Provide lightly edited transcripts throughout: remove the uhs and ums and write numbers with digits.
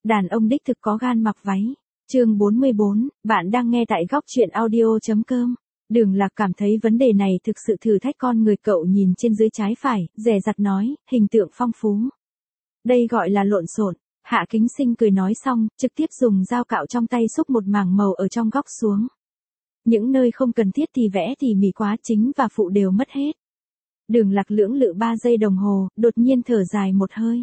Đàn ông đích thực có gan mặc váy. Chương 44, bạn đang nghe tại góc truyện audio.com. Đường Lạc cảm thấy vấn đề này thực sự thử thách con người, cậu nhìn trên dưới trái phải, dè dặt nói, hình tượng phong phú. Đây gọi là lộn xộn. Hạ Kính Sinh cười nói xong, trực tiếp dùng dao cạo trong tay xúc một mảng màu ở trong góc xuống. Những nơi không cần thiết thì vẽ tỉ mỉ quá, chính và phụ đều mất hết. Đường Lạc lưỡng lự 3 giây đồng hồ, đột nhiên thở dài một hơi.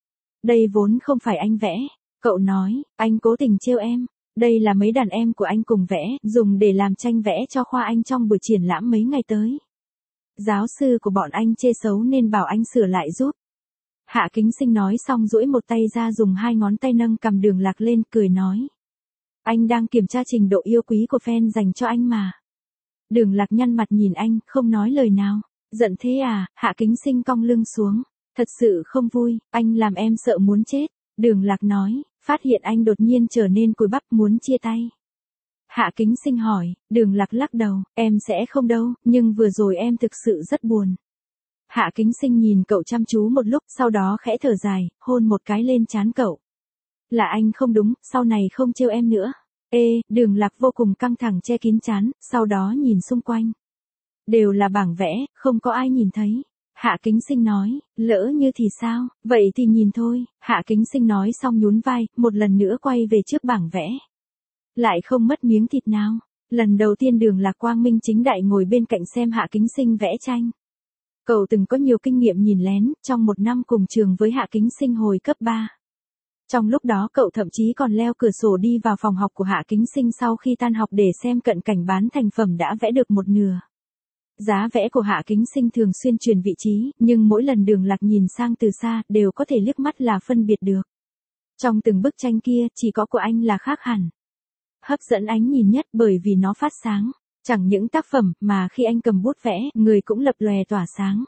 Đây vốn không phải anh vẽ. Cậu nói, anh cố tình trêu em. Đây là mấy đàn em của anh cùng vẽ, dùng để làm tranh vẽ cho khoa anh trong buổi triển lãm mấy ngày tới. Giáo sư của bọn anh chê xấu nên bảo anh sửa lại giúp. Hạ Kính Sinh nói xong duỗi một tay ra, dùng 2 ngón tay nâng cầm Đường Lạc lên, cười nói. Anh đang kiểm tra trình độ yêu quý của fan dành cho anh mà. Đường Lạc nhăn mặt nhìn anh, không nói lời nào. Giận thế à? Hạ Kính Sinh cong lưng xuống. Thật sự không vui, anh làm em sợ muốn chết. Đường Lạc nói, phát hiện anh đột nhiên trở nên cùi bắp, muốn chia tay. Hạ Kính Sinh hỏi, Đường Lạc lắc đầu, em sẽ không đâu, nhưng vừa rồi em thực sự rất buồn. Hạ Kính Sinh nhìn cậu chăm chú một lúc, sau đó khẽ thở dài, hôn một cái lên trán cậu. Là anh không đúng, sau này không trêu em nữa. Đường Lạc vô cùng căng thẳng che kín trán, sau đó nhìn xung quanh. Đều là bảng vẽ, không có ai nhìn thấy. Hạ Kính Sinh nói, lỡ như thì sao, vậy thì nhìn thôi. Hạ Kính Sinh nói xong nhún vai, một lần nữa quay về trước bảng vẽ. Lại không mất miếng thịt nào. Lần đầu tiên Đường Lạc quang minh chính đại ngồi bên cạnh xem Hạ Kính Sinh vẽ tranh. Cậu từng có nhiều kinh nghiệm nhìn lén, trong một năm cùng trường với Hạ Kính Sinh hồi cấp 3. Trong lúc đó cậu thậm chí còn leo cửa sổ đi vào phòng học của Hạ Kính Sinh sau khi tan học để xem cận cảnh bán thành phẩm đã vẽ được một nửa. Giá vẽ của Hạ Kính Sinh thường xuyên chuyển vị trí, nhưng mỗi lần Đường Lạc nhìn sang từ xa, đều có thể liếc mắt là phân biệt được. Trong từng bức tranh kia, chỉ có của anh là khác hẳn. Hấp dẫn ánh nhìn nhất bởi vì nó phát sáng. Chẳng những tác phẩm, mà khi anh cầm bút vẽ, người cũng lập lòe tỏa sáng.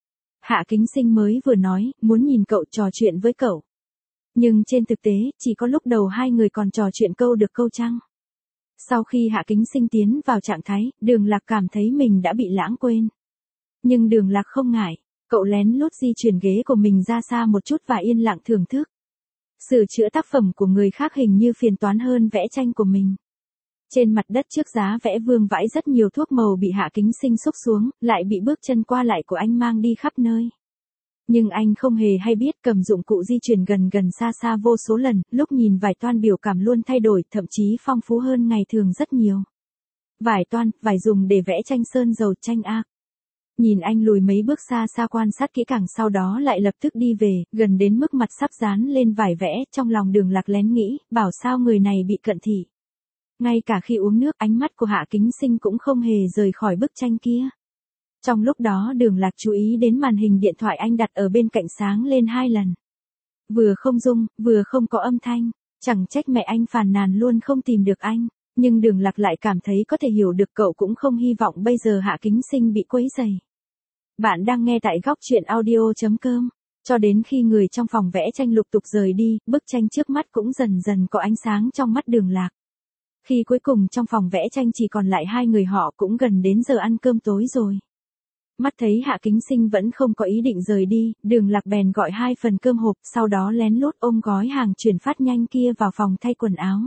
Hạ Kính Sinh mới vừa nói, muốn nhìn cậu, trò chuyện với cậu. Nhưng trên thực tế, chỉ có lúc đầu hai người còn trò chuyện câu được câu trăng. Sau khi Hạ Kính Sinh tiến vào trạng thái, Đường Lạc cảm thấy mình đã bị lãng quên. Nhưng Đường Lạc không ngại, cậu lén lút di chuyển ghế của mình ra xa một chút và yên lặng thưởng thức. Sửa chữa tác phẩm của người khác hình như phiền toán hơn vẽ tranh của mình. Trên mặt đất trước giá vẽ vương vãi rất nhiều thuốc màu bị Hạ Kính Sinh xúc xuống, lại bị bước chân qua lại của anh mang đi khắp nơi. Nhưng anh không hề hay biết, cầm dụng cụ di chuyển gần gần xa xa vô số lần, lúc nhìn vải toan biểu cảm luôn thay đổi, thậm chí phong phú hơn ngày thường rất nhiều. Vải toan, vải dùng để vẽ tranh sơn dầu, tranh ác. Nhìn anh lùi mấy bước xa xa quan sát kỹ càng, sau đó lại lập tức đi về, gần đến mức mặt sắp dán lên vải vẽ, trong lòng Đường Lạc lén nghĩ, bảo sao người này bị cận thị. Ngay cả khi uống nước, ánh mắt của Hạ Kính Sinh cũng không hề rời khỏi bức tranh kia. Trong lúc đó Đường Lạc chú ý đến màn hình điện thoại anh đặt ở bên cạnh sáng lên 2 lần. Vừa không rung, vừa không có âm thanh. Chẳng trách mẹ anh phàn nàn luôn không tìm được anh. Nhưng Đường Lạc lại cảm thấy có thể hiểu được, cậu cũng không hy vọng bây giờ Hạ Kính Sinh bị quấy rầy. Bạn đang nghe tại góc truyện audio.com. Cho đến khi người trong phòng vẽ tranh lục tục rời đi, bức tranh trước mắt cũng dần dần có ánh sáng trong mắt Đường Lạc. Khi cuối cùng trong phòng vẽ tranh chỉ còn lại 2 người, họ cũng gần đến giờ ăn cơm tối rồi. Mắt thấy Hạ Kính Sinh vẫn không có ý định rời đi, Đường Lạc bèn gọi 2 phần cơm hộp, sau đó lén lút ôm gói hàng chuyển phát nhanh kia vào phòng thay quần áo.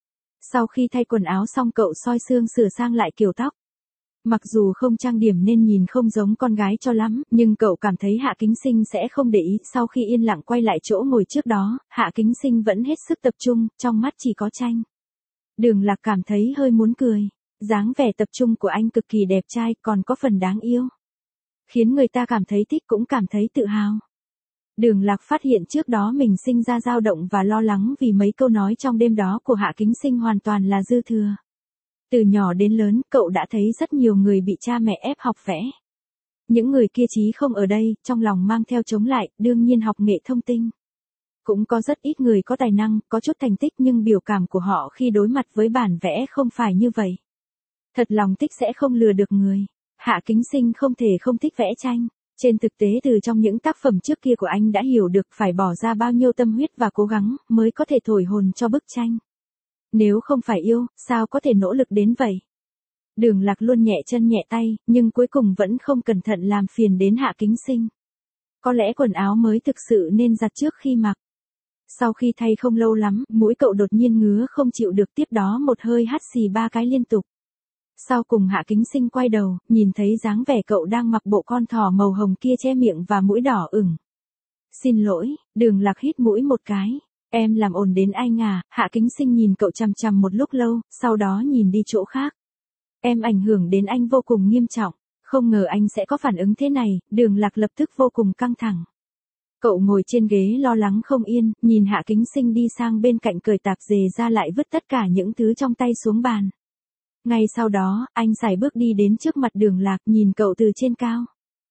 Sau khi thay quần áo xong, cậu soi xương sửa sang lại kiểu tóc. Mặc dù không trang điểm nên nhìn không giống con gái cho lắm, nhưng cậu cảm thấy Hạ Kính Sinh sẽ không để ý. Sau khi yên lặng quay lại chỗ ngồi trước đó, Hạ Kính Sinh vẫn hết sức tập trung, trong mắt chỉ có tranh. Đường Lạc cảm thấy hơi muốn cười. Dáng vẻ tập trung của anh cực kỳ đẹp trai, còn có phần đáng yêu. Khiến người ta cảm thấy thích, cũng cảm thấy tự hào. Đường Lạc phát hiện trước đó mình sinh ra dao động và lo lắng vì mấy câu nói trong đêm đó của Hạ Kính Sinh hoàn toàn là dư thừa. Từ nhỏ đến lớn, cậu đã thấy rất nhiều người bị cha mẹ ép học vẽ. Những người kia chí không ở đây, trong lòng mang theo chống lại, đương nhiên học nghệ thông tinh. Cũng có rất ít người có tài năng, có chút thành tích, nhưng biểu cảm của họ khi đối mặt với bản vẽ không phải như vậy. Thật lòng thích sẽ không lừa được người. Hạ Kính Sinh không thể không thích vẽ tranh. Trên thực tế từ trong những tác phẩm trước kia của anh đã hiểu được phải bỏ ra bao nhiêu tâm huyết và cố gắng mới có thể thổi hồn cho bức tranh. Nếu không phải yêu, sao có thể nỗ lực đến vậy? Đường Lạc luôn nhẹ chân nhẹ tay, nhưng cuối cùng vẫn không cẩn thận làm phiền đến Hạ Kính Sinh. Có lẽ quần áo mới thực sự nên giặt trước khi mặc. Sau khi thay không lâu lắm, mũi cậu đột nhiên ngứa không chịu được, tiếp đó một hơi hắt xì 3 cái liên tục. Sau cùng Hạ Kính Sinh quay đầu, nhìn thấy dáng vẻ cậu đang mặc bộ con thỏ màu hồng kia che miệng và mũi đỏ ửng. Xin lỗi, Đường Lạc hít mũi một cái. Em làm ồn đến anh à? Hạ Kính Sinh nhìn cậu chằm chằm một lúc lâu, sau đó nhìn đi chỗ khác. Em ảnh hưởng đến anh vô cùng nghiêm trọng. Không ngờ anh sẽ có phản ứng thế này, Đường Lạc lập tức vô cùng căng thẳng. Cậu ngồi trên ghế lo lắng không yên, nhìn Hạ Kính Sinh đi sang bên cạnh cởi tạp dề ra lại vứt tất cả những thứ trong tay xuống bàn. Ngay sau đó, anh sải bước đi đến trước mặt Đường Lạc, nhìn cậu từ trên cao.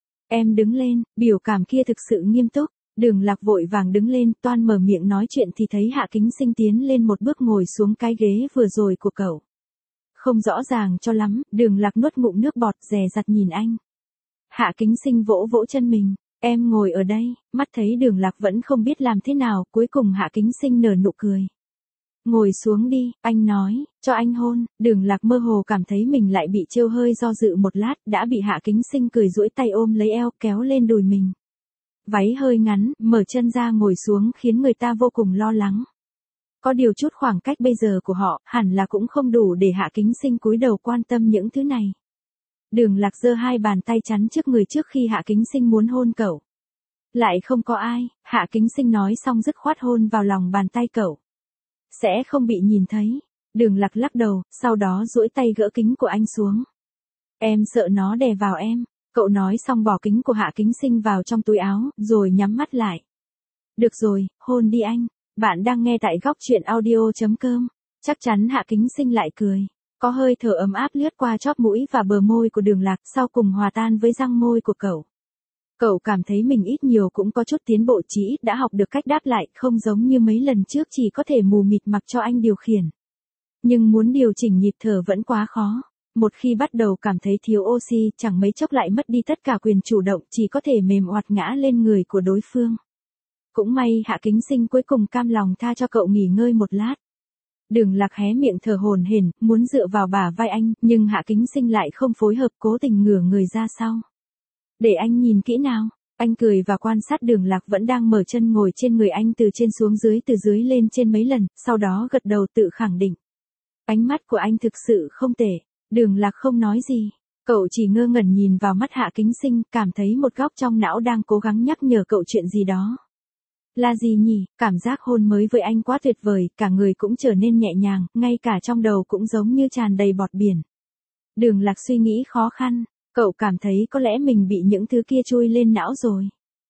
Em đứng lên, biểu cảm kia thực sự nghiêm túc. Đường Lạc vội vàng đứng lên, toan mở miệng nói chuyện thì thấy Hạ Kính Sinh tiến lên một bước ngồi xuống cái ghế vừa rồi của cậu. Không rõ ràng cho lắm, Đường Lạc nuốt ngụm nước bọt, dè dặt nhìn anh. Hạ Kính Sinh vỗ vỗ chân mình. Em ngồi ở đây. Mắt thấy Đường Lạc vẫn không biết làm thế nào, cuối cùng Hạ Kính Sinh nở nụ cười. Ngồi xuống đi, anh nói, cho anh hôn. Đường Lạc mơ hồ cảm thấy mình lại bị trêu, hơi do dự một lát, đã bị Hạ Kính Sinh cười duỗi tay ôm lấy eo, kéo lên đùi mình. Váy hơi ngắn, mở chân ra ngồi xuống khiến người ta vô cùng lo lắng. Có điều chút khoảng cách bây giờ của họ, hẳn là cũng không đủ để Hạ Kính Sinh cúi đầu quan tâm những thứ này. Đường Lạc giơ 2 bàn tay chắn trước người trước khi Hạ Kính Sinh muốn hôn cậu. Lại không có ai, Hạ Kính Sinh nói xong dứt khoát hôn vào lòng bàn tay cậu. Sẽ không bị nhìn thấy. Đường Lạc lắc đầu, sau đó duỗi tay gỡ kính của anh xuống. Em sợ nó đè vào em. Cậu nói xong bỏ kính của Hạ Kính Sinh vào trong túi áo, rồi nhắm mắt lại. Được rồi, hôn đi anh. Bạn đang nghe tại góc truyện audio.com. Chắc chắn Hạ Kính Sinh lại cười. Có hơi thở ấm áp lướt qua chóp mũi và bờ môi của Đường Lạc, sau cùng hòa tan với răng môi của cậu. Cậu cảm thấy mình ít nhiều cũng có chút tiến bộ, chỉ ít đã học được cách đáp lại, không giống như mấy lần trước chỉ có thể mù mịt mặc cho anh điều khiển. Nhưng muốn điều chỉnh nhịp thở vẫn quá khó. Một khi bắt đầu cảm thấy thiếu oxy, chẳng mấy chốc lại mất đi tất cả quyền chủ động, chỉ có thể mềm oặt ngã lên người của đối phương. Cũng may Hạ Kính Sinh cuối cùng cam lòng tha cho cậu nghỉ ngơi một lát. Đường Lạc hé miệng thở hổn hển, muốn dựa vào bả vai anh, nhưng Hạ Kính Sinh lại không phối hợp, cố tình ngửa người ra sau. Để anh nhìn kỹ nào. Anh cười và quan sát Đường Lạc vẫn đang mở chân ngồi trên người anh từ trên xuống dưới, từ dưới lên trên mấy lần, sau đó gật đầu tự khẳng định. Ánh mắt của anh thực sự không tệ. Đường Lạc không nói gì. Cậu chỉ ngơ ngẩn nhìn vào mắt Hạ Kính Sinh, cảm thấy một góc trong não đang cố gắng nhắc nhở cậu chuyện gì đó. Là gì nhỉ? Cảm giác hôn mới với anh quá tuyệt vời, cả người cũng trở nên nhẹ nhàng, ngay cả trong đầu cũng giống như tràn đầy bọt biển. Đường Lạc suy nghĩ khó khăn, cậu cảm thấy có lẽ mình bị những thứ kia chui lên não rồi.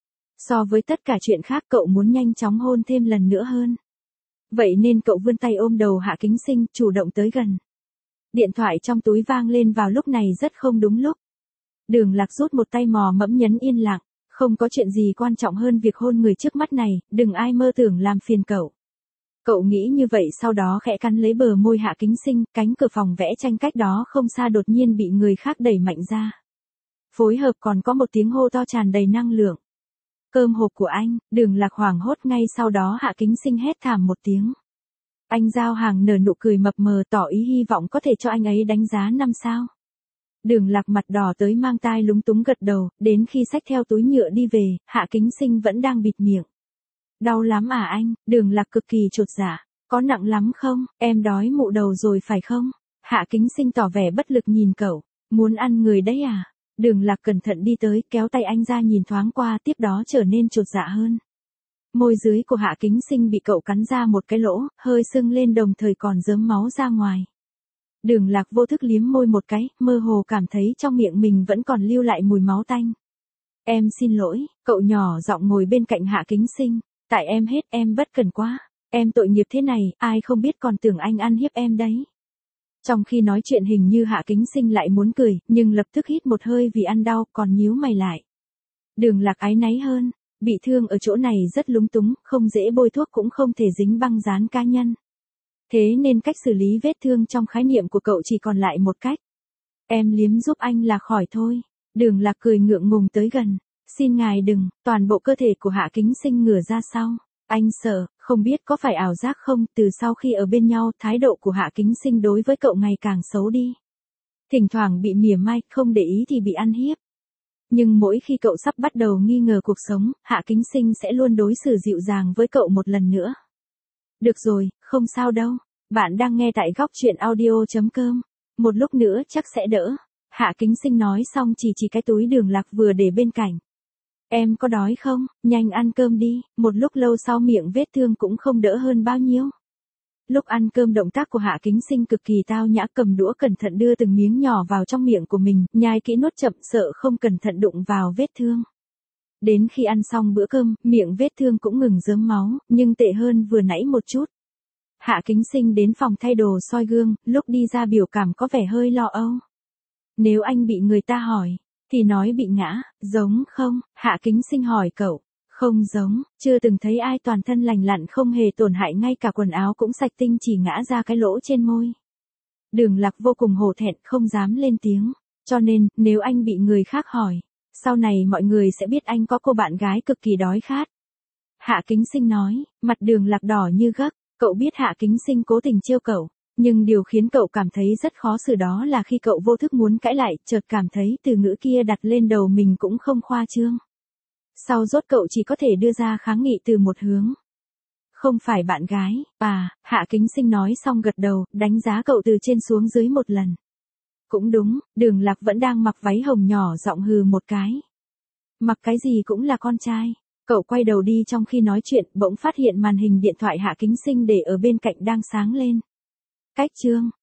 So với tất cả chuyện khác cậu muốn nhanh chóng hôn thêm lần nữa hơn. Vậy nên cậu vươn tay ôm đầu Hạ Kính Sinh, chủ động tới gần. Điện thoại trong túi vang lên vào lúc này rất không đúng lúc. Đường Lạc rút một tay mò mẫm nhấn yên lặng. Không có chuyện gì quan trọng hơn việc hôn người trước mắt này, đừng ai mơ tưởng làm phiền cậu. Cậu nghĩ như vậy, sau đó khẽ cắn lấy bờ môi Hạ Kính Sinh, cánh cửa phòng vẽ tranh cách đó không xa đột nhiên bị người khác đẩy mạnh ra. Phối hợp còn có một tiếng hô to tràn đầy năng lượng. Cơm hộp của anh. Đường Lạc hoảng hốt, ngay sau đó Hạ Kính Sinh hét thảm một tiếng. Anh giao hàng nở nụ cười mập mờ, tỏ ý hy vọng có thể cho anh ấy đánh giá 5 sao. Đường Lạc mặt đỏ tới mang tai lúng túng gật đầu, đến khi xách theo túi nhựa đi về, Hạ Kính Sinh vẫn đang bịt miệng. Đau lắm à anh? Đường Lạc cực kỳ chột dạ. Có nặng lắm không? Em đói mụ đầu rồi phải không? Hạ Kính Sinh tỏ vẻ bất lực nhìn cậu. Muốn ăn người đấy à? Đường Lạc cẩn thận đi tới, kéo tay anh ra nhìn thoáng qua, tiếp đó trở nên chột dạ hơn. Môi dưới của Hạ Kính Sinh bị cậu cắn ra một cái lỗ, hơi sưng lên đồng thời còn rớm máu ra ngoài. Đường Lạc vô thức liếm môi một cái, mơ hồ cảm thấy trong miệng mình vẫn còn lưu lại mùi máu tanh. Em xin lỗi, cậu nhỏ giọng ngồi bên cạnh Hạ Kính Sinh. Tại em hết, em bất cần quá. Em tội nghiệp thế này, ai không biết còn tưởng anh ăn hiếp em đấy. Trong khi nói chuyện hình như Hạ Kính Sinh lại muốn cười, nhưng lập tức hít một hơi vì ăn đau, còn nhíu mày lại. Đường Lạc áy náy hơn, bị thương ở chỗ này rất lúng túng, không dễ bôi thuốc cũng không thể dính băng dán cá nhân. Thế nên cách xử lý vết thương trong khái niệm của cậu chỉ còn lại một cách. Em liếm giúp anh là khỏi thôi. Đường Lạc cười ngượng ngùng tới gần. Xin ngài đừng. Toàn bộ cơ thể của Hạ Kính Sinh ngửa ra sau. Anh sợ, không biết có phải ảo giác không, từ sau khi ở bên nhau, thái độ của Hạ Kính Sinh đối với cậu ngày càng xấu đi. Thỉnh thoảng bị mỉa mai, không để ý thì bị ăn hiếp. Nhưng mỗi khi cậu sắp bắt đầu nghi ngờ cuộc sống, Hạ Kính Sinh sẽ luôn đối xử dịu dàng với cậu một lần nữa. Được rồi, không sao đâu. Bạn đang nghe tại góc chuyện audio.com. Một lúc nữa chắc sẽ đỡ. Hạ Kính Sinh nói xong chỉ cái túi đường lạc vừa để bên cạnh. Em có đói không? Nhanh ăn cơm đi. Một lúc lâu sau miệng vết thương cũng không đỡ hơn bao nhiêu. Lúc ăn cơm động tác của Hạ Kính Sinh cực kỳ tao nhã, cầm đũa cẩn thận đưa từng miếng nhỏ vào trong miệng của mình, nhai kỹ nuốt chậm sợ không cẩn thận đụng vào vết thương. Đến khi ăn xong bữa cơm, miệng vết thương cũng ngừng rớm máu, nhưng tệ hơn vừa nãy một chút. Hạ Kính Sinh đến phòng thay đồ soi gương, lúc đi ra biểu cảm có vẻ hơi lo âu. Nếu anh bị người ta hỏi, thì nói bị ngã, giống không? Hạ Kính Sinh hỏi cậu. Không giống, chưa từng thấy ai toàn thân lành lặn không hề tổn hại, ngay cả quần áo cũng sạch tinh, chỉ ngã ra cái lỗ trên môi. Đường Lạc vô cùng hổ thẹn không dám lên tiếng, cho nên nếu anh bị người khác hỏi, sau này mọi người sẽ biết anh có cô bạn gái cực kỳ đói khát. Hạ Kính Sinh nói, mặt Đường Lạc đỏ như gấc, cậu biết Hạ Kính Sinh cố tình trêu cậu, nhưng điều khiến cậu cảm thấy rất khó xử đó là khi cậu vô thức muốn cãi lại, chợt cảm thấy từ ngữ kia đặt lên đầu mình cũng không khoa trương. Sau rốt cậu chỉ có thể đưa ra kháng nghị từ một hướng. Không phải bạn gái, Hạ Kính Sinh nói xong gật đầu, đánh giá cậu từ trên xuống dưới một lần. Cũng đúng, Đường Lạc vẫn đang mặc váy hồng nhỏ giọng hừ một cái. Mặc cái gì cũng là con trai. Cậu quay đầu đi, trong khi nói chuyện, bỗng phát hiện màn hình điện thoại Hạ Kính Sinh để ở bên cạnh đang sáng lên. Cách chương